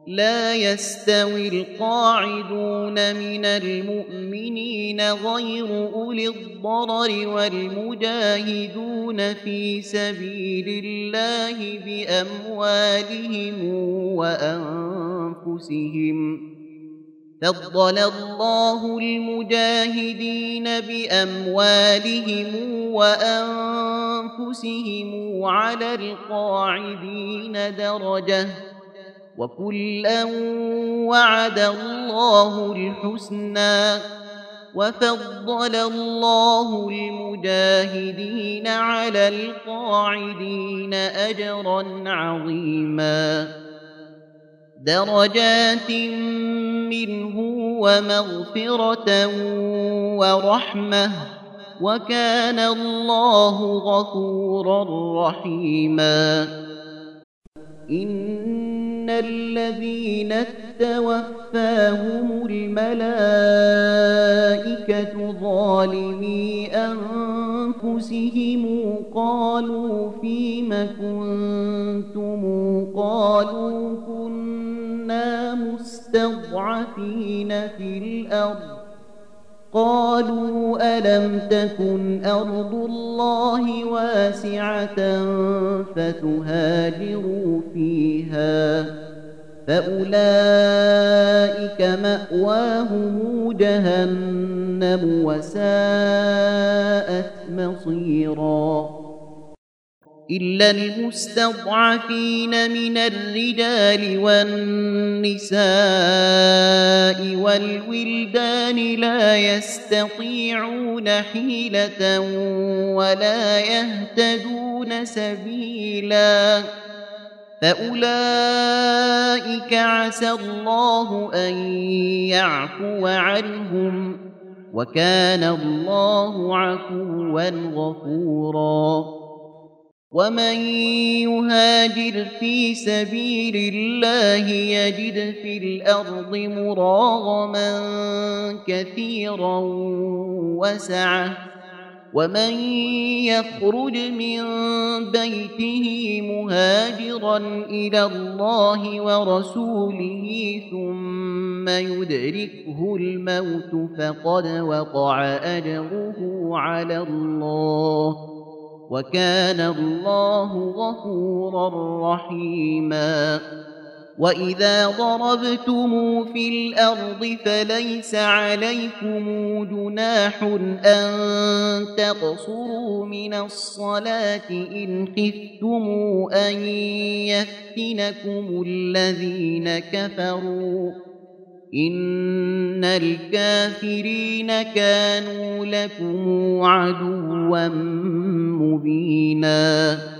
لا يستوي القاعدون من المؤمنين غير أولي الضرر والمجاهدون في سبيل الله بأموالهم وأنفسهم. فضل الله المجاهدين بأموالهم وأنفسهم على القاعدين درجة، وكلا وعد الله الحسنى، وفضل الله المجاهدين على القاعدين أجرا عظيما. درجات منه ومغفرة ورحمة، وكان الله غفورا رحيما. إن الذين توفاهم الملائكة ظالمي أنفسهم قالوا فيم كنتم؟ قالوا كنا مستضعفين في الأرض. قالوا ألم تكن أرض الله واسعة فتهاجروا فيها، فأولئك مأواهم جهنم وساءت مصيرا. إلا المستضعفين من الرجال والنساء والولدان لا يستطيعون حيلة ولا يهتدون سبيلا، فأولئك عسى الله أن يعفو عنهم، وكان الله عفوا غفورا. ومن يهاجر في سبيل الله يجد في الأرض مراغما كثيرا وسعة، ومن يخرج من بيته مهاجرا إلى الله ورسوله ثم يدركه الموت فقد وقع أجره على الله، وكان الله غفورا رحيما. وإذا ضربتم في الأرض فليس عليكم جناح أن تقصروا من الصلاة إن خفتم أن يفتنكم الذين كفروا، إن الكافرين كانوا لكم عدوا مبينا.